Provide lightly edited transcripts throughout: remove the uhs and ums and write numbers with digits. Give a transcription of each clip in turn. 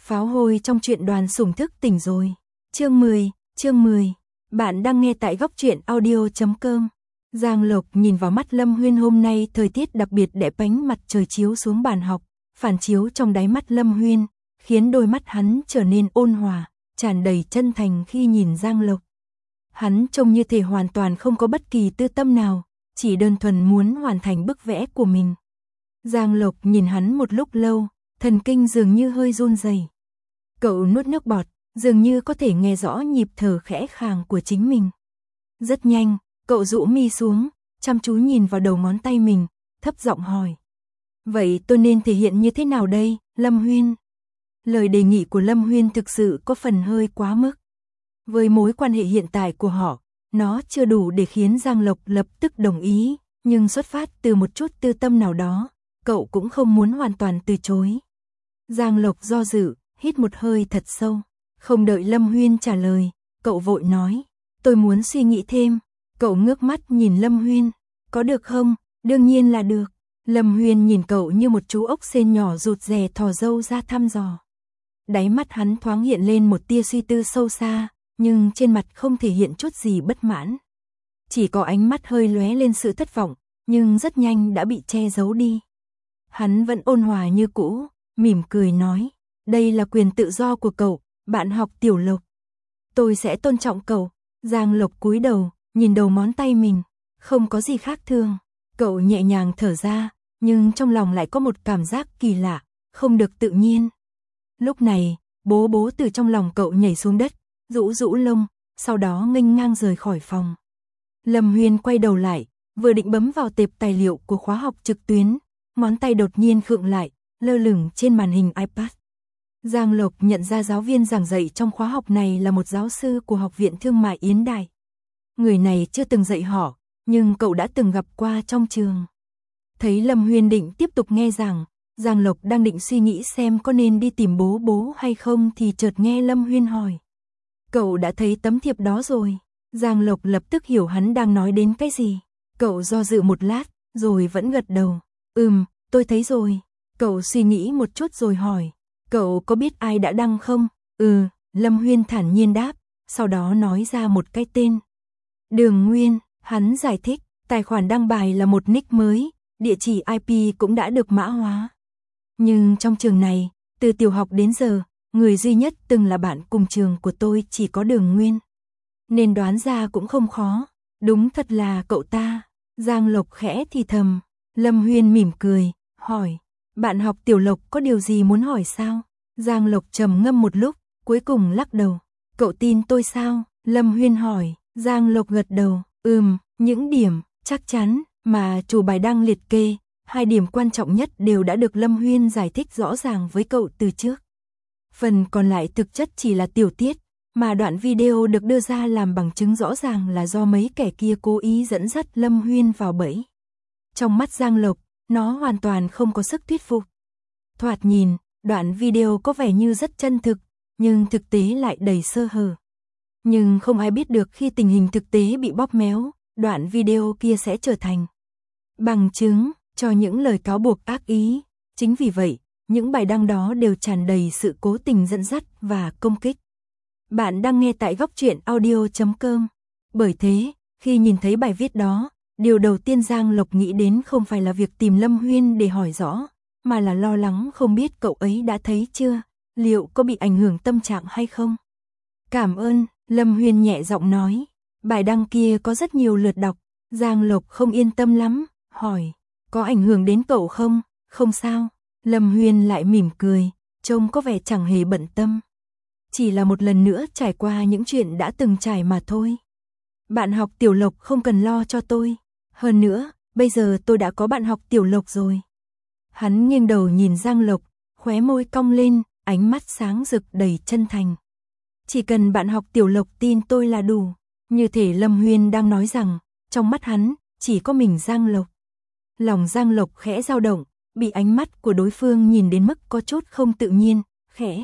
Pháo hôi trong truyện Đoàn Sủng Thức Tỉnh rồi. Chương 10. Bạn đang nghe tại góc truyện audio.com. Giang Lộc nhìn vào mắt Lâm Huyên, hôm nay thời tiết đặc biệt đẹp, ánh mặt trời chiếu xuống bàn học, phản chiếu trong đáy mắt Lâm Huyên, khiến đôi mắt hắn trở nên ôn hòa, tràn đầy chân thành khi nhìn Giang Lộc. Hắn trông như thể hoàn toàn không có bất kỳ tư tâm nào, chỉ đơn thuần muốn hoàn thành bức vẽ của mình. Giang Lộc nhìn hắn một lúc lâu, thần kinh dường như hơi run rẩy. Cậu nuốt nước bọt, dường như có thể nghe rõ nhịp thở khẽ khàng của chính mình. Rất nhanh, cậu rũ mi xuống, chăm chú nhìn vào đầu ngón tay mình, thấp giọng hỏi. Vậy tôi nên thể hiện như thế nào đây, Lâm Huyên? Lời đề nghị của Lâm Huyên thực sự có phần hơi quá mức. Với mối quan hệ hiện tại của họ, nó chưa đủ để khiến Giang Lộc lập tức đồng ý, nhưng xuất phát từ một chút tư tâm nào đó, cậu cũng không muốn hoàn toàn từ chối. Giang Lộc do dự, hít một hơi thật sâu, không đợi Lâm Huyên trả lời, cậu vội nói, tôi muốn suy nghĩ thêm. Cậu ngước mắt nhìn Lâm Huyên, có được không? Đương nhiên là được. Lâm Huyên nhìn cậu như một chú ốc sên nhỏ rụt rè thò râu ra thăm dò. Đáy mắt hắn thoáng hiện lên một tia suy tư sâu xa, nhưng trên mặt không thể hiện chút gì bất mãn. Chỉ có ánh mắt hơi lóe lên sự thất vọng, nhưng rất nhanh đã bị che giấu đi. Hắn vẫn ôn hòa như cũ, mỉm cười nói, đây là quyền tự do của cậu, bạn học Tiểu Lộc. Tôi sẽ tôn trọng cậu. Giang Lộc cúi đầu, nhìn đầu ngón tay mình, không có gì khác thường. Cậu nhẹ nhàng thở ra, nhưng trong lòng lại có một cảm giác kỳ lạ, không được tự nhiên. Lúc này, bố từ trong lòng cậu nhảy xuống đất, rũ lông, sau đó nghênh ngang rời khỏi phòng. Lâm Huyên quay đầu lại, vừa định bấm vào tệp tài liệu của khóa học trực tuyến, ngón tay đột nhiên khựng lại, lơ lửng trên màn hình iPad. Giang Lộc nhận ra giáo viên giảng dạy trong khóa học này là một giáo sư của Học viện Thương mại Yến Đài. Người này chưa từng dạy họ, nhưng cậu đã từng gặp qua trong trường. Thấy Lâm Huyên định tiếp tục nghe giảng, Giang Lộc đang định suy nghĩ xem có nên đi tìm bố hay không thì chợt nghe Lâm Huyên hỏi. Cậu đã thấy tấm thiệp đó rồi? Giang Lộc lập tức hiểu hắn đang nói đến cái gì. Cậu do dự một lát, rồi vẫn gật đầu. Tôi thấy rồi. Cậu suy nghĩ một chút rồi hỏi. Cậu có biết ai đã đăng không? Lâm Huyên thản nhiên đáp, sau đó nói ra một cái tên. Đường Nguyên. Hắn giải thích, tài khoản đăng bài là một nick mới, địa chỉ IP cũng đã được mã hóa. Nhưng trong trường này, từ tiểu học đến giờ, người duy nhất từng là bạn cùng trường của tôi chỉ có Đường Nguyên. Nên đoán ra cũng không khó, đúng thật là cậu ta. Giang Lộc khẽ thì thầm. Lâm Huyên mỉm cười, hỏi, bạn học Tiểu Lộc có điều gì muốn hỏi sao? Giang Lộc trầm ngâm một lúc, cuối cùng lắc đầu. Cậu tin tôi sao? Lâm Huyên hỏi. Giang Lộc gật đầu. Những điểm chắc chắn mà chủ bài đăng liệt kê, 2 điểm quan trọng nhất đều đã được Lâm Huyên giải thích rõ ràng với cậu từ trước. Phần còn lại thực chất chỉ là tiểu tiết, mà đoạn video được đưa ra làm bằng chứng rõ ràng là do mấy kẻ kia cố ý dẫn dắt Lâm Huyên vào bẫy. Trong mắt Giang Lộc, nó hoàn toàn không có sức thuyết phục. Thoạt nhìn, đoạn video có vẻ như rất chân thực, nhưng thực tế lại đầy sơ hở. Nhưng không ai biết được khi tình hình thực tế bị bóp méo, đoạn video kia sẽ trở thành bằng chứng cho những lời cáo buộc ác ý. Chính vì vậy, những bài đăng đó đều tràn đầy sự cố tình dẫn dắt và công kích. Bạn đang nghe tại góc truyện audio.com. Bởi thế, khi nhìn thấy bài viết đó, điều đầu tiên Giang Lộc nghĩ đến không phải là việc tìm Lâm Huyên để hỏi rõ, mà là lo lắng không biết cậu ấy đã thấy chưa, liệu có bị ảnh hưởng tâm trạng hay không. Cảm ơn, Lâm Huyên nhẹ giọng nói. Bài đăng kia có rất nhiều lượt đọc. Giang Lộc không yên tâm lắm, hỏi, có ảnh hưởng đến cậu không? Không sao. Lâm Huyên lại mỉm cười, trông có vẻ chẳng hề bận tâm. Chỉ là một lần nữa trải qua những chuyện đã từng trải mà thôi. Bạn học Tiểu Lộc không cần lo cho tôi. Hơn nữa, bây giờ tôi đã có bạn học Tiểu Lộc rồi. Hắn nghiêng đầu nhìn Giang Lộc, khóe môi cong lên, ánh mắt sáng rực đầy chân thành. Chỉ cần bạn học Tiểu Lộc tin tôi là đủ. Như thể Lâm Huyên đang nói rằng, trong mắt hắn, chỉ có mình Giang Lộc. Lòng Giang Lộc khẽ dao động, bị ánh mắt của đối phương nhìn đến mức có chút không tự nhiên, khẽ.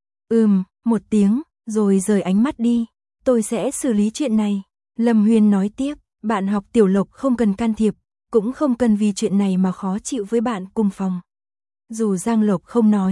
Một tiếng, rồi rời ánh mắt đi. Tôi sẽ xử lý chuyện này. Lâm Huyên nói tiếp, bạn học Tiểu Lộc không cần can thiệp, cũng không cần vì chuyện này mà khó chịu với bạn cùng phòng. Dù Giang Lộc không nói,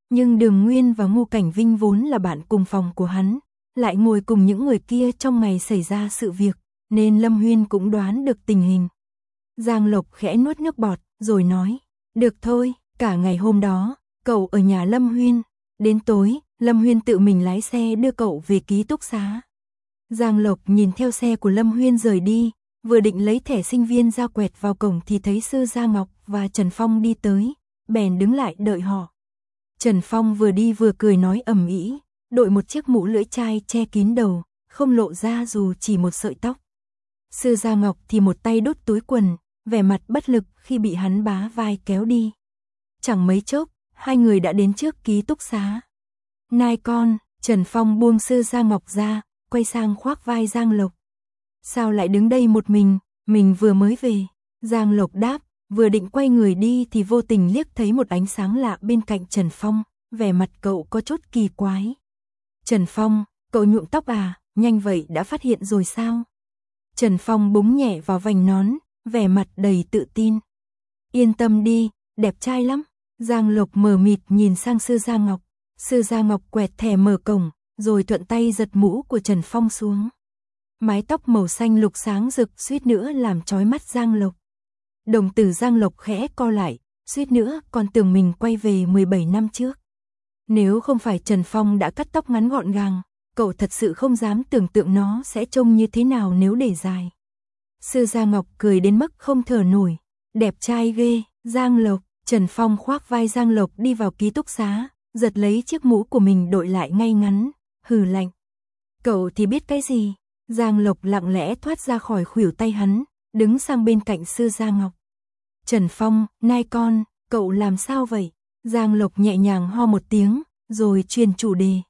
Nhưng Đường Nguyên và Ngô Cảnh Vinh vốn là bạn cùng phòng của hắn, lại ngồi cùng những người kia trong ngày xảy ra sự việc, nên Lâm Huyên cũng đoán được tình hình. Giang Lộc khẽ nuốt nước bọt, rồi nói, được thôi, cả ngày hôm đó, cậu ở nhà Lâm Huyên. Đến tối, Lâm Huyên tự mình lái xe đưa cậu về ký túc xá. Giang Lộc nhìn theo xe của Lâm Huyên rời đi, vừa định lấy thẻ sinh viên ra quẹt vào cổng thì thấy Sư Gia Ngọc và Trần Phong đi tới, bèn đứng lại đợi họ. Trần Phong vừa đi vừa cười nói ầm ĩ, đội một chiếc mũ lưỡi chai che kín đầu, không lộ ra dù chỉ một sợi tóc. Sư Gia Ngọc thì một tay đút túi quần, vẻ mặt bất lực khi bị hắn bá vai kéo đi. Chẳng mấy chốc, hai người đã đến trước ký túc xá. Nai con, Trần Phong buông Sư Gia Ngọc ra, quay sang khoác vai Giang Lộc. Sao lại đứng đây một mình vừa mới về. Giang Lộc đáp, vừa định quay người đi thì vô tình liếc thấy một ánh sáng lạ bên cạnh Trần Phong, vẻ mặt cậu có chút kỳ quái. Trần Phong, cậu nhuộm tóc à, nhanh vậy đã phát hiện rồi sao? Trần Phong búng nhẹ vào vành nón, vẻ mặt đầy tự tin. Yên tâm đi, đẹp trai lắm. Giang Lộc mờ mịt nhìn sang Sư Gia Ngọc. Sư Gia Ngọc quẹt thẻ mở cổng, rồi thuận tay giật mũ của Trần Phong xuống. Mái tóc màu xanh lục sáng rực suýt nữa làm chói mắt Giang Lộc. Đồng tử Giang Lộc khẽ co lại, suýt nữa còn tưởng mình quay về 17 năm trước. Nếu không phải Trần Phong đã cắt tóc ngắn gọn gàng, cậu thật sự không dám tưởng tượng nó sẽ trông như thế nào nếu để dài. Sư Gia Ngọc cười đến mức không thở nổi, đẹp trai ghê. Giang Lộc, Trần Phong khoác vai Giang Lộc đi vào ký túc xá, giật lấy chiếc mũ của mình đội lại ngay ngắn, hừ lạnh. Cậu thì biết cái gì? Giang Lộc lặng lẽ thoát ra khỏi khuỷu tay hắn, đứng sang bên cạnh Sư Gia Ngọc. Trần Phong, nai con, cậu làm sao vậy? Giang Lộc nhẹ nhàng ho một tiếng, rồi chuyển chủ đề.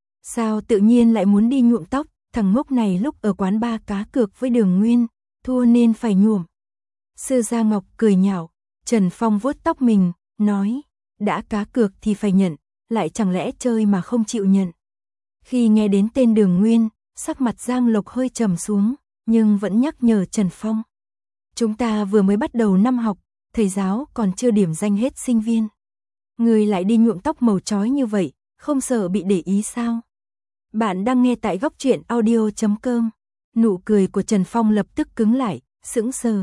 Sao tự nhiên lại muốn đi nhuộm tóc, thằng ngốc này lúc ở quán bar cá cược với Đường Nguyên, thua nên phải nhuộm. Sư Gia Ngọc cười nhạo, Trần Phong vuốt tóc mình, nói, đã cá cược thì phải nhận, lại chẳng lẽ chơi mà không chịu nhận. Khi nghe đến tên Đường Nguyên, sắc mặt Giang Lộc hơi trầm xuống, nhưng vẫn nhắc nhở Trần Phong. Chúng ta vừa mới bắt đầu năm học, thầy giáo còn chưa điểm danh hết sinh viên. Người lại đi nhuộm tóc màu chói như vậy, không sợ bị để ý sao? Bạn đang nghe tại góc truyện audio.com. Nụ cười của Trần Phong lập tức cứng lại, sững sờ.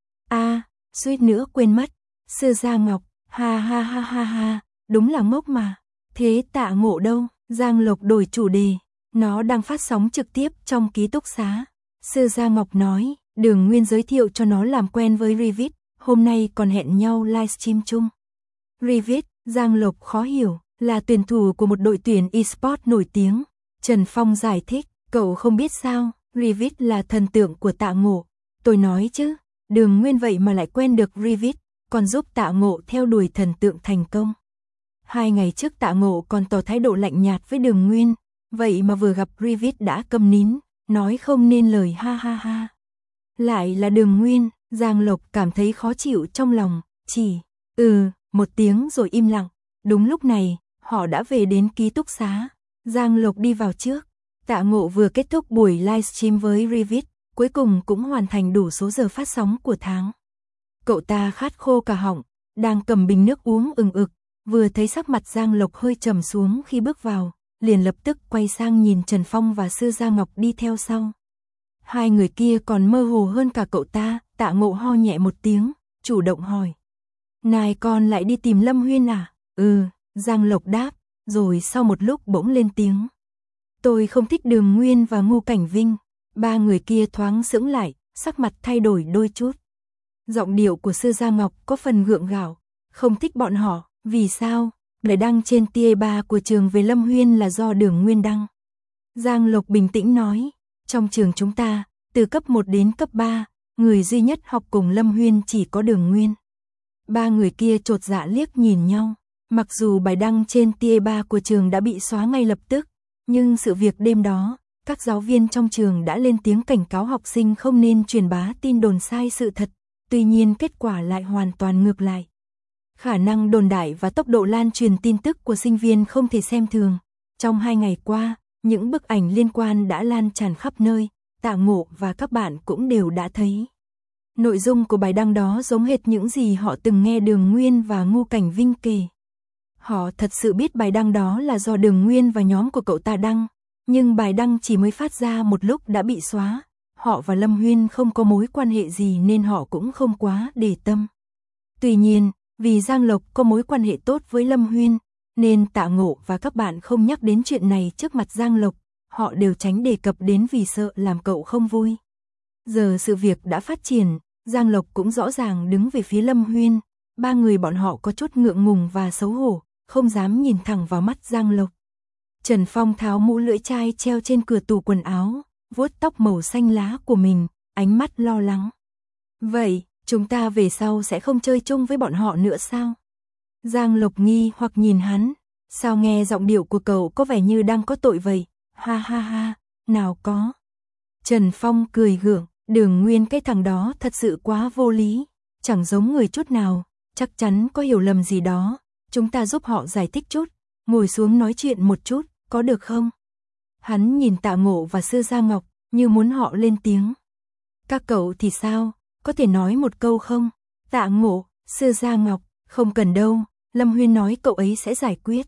Suýt nữa quên mất. Sư Gia Ngọc, ha ha ha ha ha, đúng là ngốc mà. Thế Tạ Ngộ đâu? Giang Lộc đổi chủ đề. Nó đang phát sóng trực tiếp trong ký túc xá. Sư Gia Ngọc nói, Đường Nguyên giới thiệu cho nó làm quen với Rivit, hôm nay còn hẹn nhau livestream chung. Rivit, Giang Lộc khó hiểu, là tuyển thủ của một đội tuyển eSport nổi tiếng. Trần Phong giải thích, cậu không biết sao, Rivit là thần tượng của Tạ Ngộ. Tôi nói chứ, Đường Nguyên vậy mà lại quen được Rivit, còn giúp Tạ Ngộ theo đuổi thần tượng thành công. 2 ngày trước Tạ Ngộ còn tỏ thái độ lạnh nhạt với Đường Nguyên, vậy mà vừa gặp Rivit đã câm nín, nói không nên lời ha ha ha. Lại là Đường Nguyên, Giang Lộc cảm thấy khó chịu trong lòng, chỉ một tiếng rồi im lặng. Đúng lúc này, họ đã về đến ký túc xá. Giang Lộc đi vào trước. Tạ Ngộ vừa kết thúc buổi livestream với Rivit, cuối cùng cũng hoàn thành đủ số giờ phát sóng của tháng. Cậu ta khát khô cả họng, đang cầm bình nước uống ừng ực, vừa thấy sắc mặt Giang Lộc hơi trầm xuống khi bước vào, liền lập tức quay sang nhìn Trần Phong và Sư Gia Ngọc đi theo sau. Hai người kia còn mơ hồ hơn cả cậu ta. Tạ Ngộ ho nhẹ một tiếng, chủ động hỏi. Này con lại đi tìm Lâm Huyên à? Giang Lộc đáp, rồi sau một lúc bỗng lên tiếng. Tôi không thích Đường Nguyên và Ngô Cảnh Vinh. Ba người kia thoáng sững lại, sắc mặt thay đổi đôi chút. Giọng điệu của Sư Gia Ngọc có phần gượng gạo. Không thích bọn họ, vì sao? Lời đăng trên TA3 của trường về Lâm Huyên là do Đường Nguyên đăng. Giang Lộc bình tĩnh nói, trong trường chúng ta, từ cấp 1 đến cấp 3, người duy nhất học cùng Lâm Huyên chỉ có Đường Nguyên. Ba người kia chột dạ liếc nhìn nhau. Mặc dù bài đăng trên TA3 của trường đã bị xóa ngay lập tức, nhưng sự việc đêm đó, các giáo viên trong trường đã lên tiếng cảnh cáo học sinh không nên truyền bá tin đồn sai sự thật, tuy nhiên kết quả lại hoàn toàn ngược lại. Khả năng đồn đại và tốc độ lan truyền tin tức của sinh viên không thể xem thường. Trong 2 ngày qua, những bức ảnh liên quan đã lan tràn khắp nơi, Tạ Ngộ và các bạn cũng đều đã thấy. Nội dung của bài đăng đó giống hệt những gì họ từng nghe Đường Nguyên và Ngô Cảnh Vinh kể. Họ thật sự biết bài đăng đó là do Đường Nguyên và nhóm của cậu ta đăng, nhưng bài đăng chỉ mới phát ra một lúc đã bị xóa. Họ và Lâm Huyên không có mối quan hệ gì nên họ cũng không quá để tâm. Tuy nhiên, vì Giang Lộc có mối quan hệ tốt với Lâm Huyên, nên Tạ Ngộ và các bạn không nhắc đến chuyện này trước mặt Giang Lộc, họ đều tránh đề cập đến vì sợ làm cậu không vui. Giờ sự việc đã phát triển, Giang Lộc cũng rõ ràng đứng về phía Lâm Huyên, ba người bọn họ có chút ngượng ngùng và xấu hổ, không dám nhìn thẳng vào mắt Giang Lộc. Trần Phong tháo mũ lưỡi chai treo trên cửa tủ quần áo, vuốt tóc màu xanh lá của mình, ánh mắt lo lắng. Vậy, chúng ta về sau sẽ không chơi chung với bọn họ nữa sao? Giang Lộc nghi hoặc nhìn hắn, sao nghe giọng điệu của cậu có vẻ như đang có tội vậy? Ha ha ha, nào có. Trần Phong cười gượng, Đường Nguyên cái thằng đó thật sự quá vô lý, chẳng giống người chút nào, chắc chắn có hiểu lầm gì đó, chúng ta giúp họ giải thích chút, ngồi xuống nói chuyện một chút, có được không? Hắn nhìn Tạ Ngộ và Sư Gia Ngọc, như muốn họ lên tiếng. Các cậu thì sao, có thể nói một câu không? Tạ Ngộ, Sư Gia Ngọc, không cần đâu, Lâm Huyên nói cậu ấy sẽ giải quyết.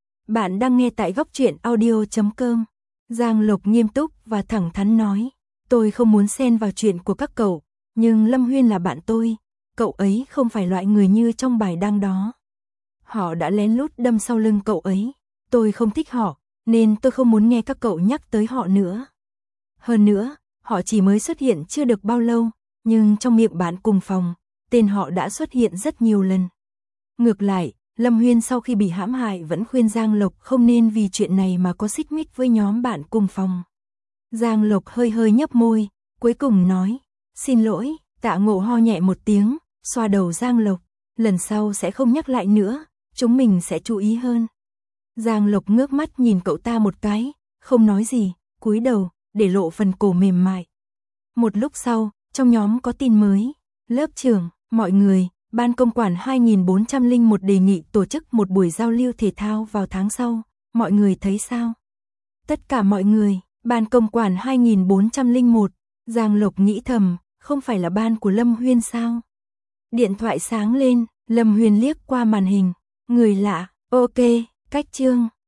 Bạn đang nghe tại Góc Truyện Audio.com. Giang Lộc nghiêm túc và thẳng thắn nói, tôi không muốn xen vào chuyện của các cậu, nhưng Lâm Huyên là bạn tôi, cậu ấy không phải loại người như trong bài đăng đó. Họ đã lén lút đâm sau lưng cậu ấy, tôi không thích họ, nên tôi không muốn nghe các cậu nhắc tới họ nữa. Hơn nữa, họ chỉ mới xuất hiện chưa được bao lâu, nhưng trong miệng bạn cùng phòng, tên họ đã xuất hiện rất nhiều lần. Ngược lại, Lâm Huyên sau khi bị hãm hại vẫn khuyên Giang Lộc không nên vì chuyện này mà có xích mích với nhóm bạn cùng phòng. Giang Lộc hơi hơi nhấp môi, cuối cùng nói, xin lỗi. Tạ Ngộ ho nhẹ một tiếng, xoa đầu Giang Lộc, lần sau sẽ không nhắc lại nữa, chúng mình sẽ chú ý hơn. Giang Lộc ngước mắt nhìn cậu ta một cái, không nói gì, cúi đầu, để lộ phần cổ mềm mại. Một lúc sau, trong nhóm có tin mới, lớp trưởng, mọi người, Ban Công quản 2401 đề nghị tổ chức một buổi giao lưu thể thao vào tháng sau, mọi người thấy sao? Tất cả mọi người, Ban Công quản 2401, Giang Lộc nghĩ thầm, không phải là ban của Lâm Huyên sao? Điện thoại sáng lên, Lâm Huyên liếc qua màn hình, người lạ, ok, cách chương.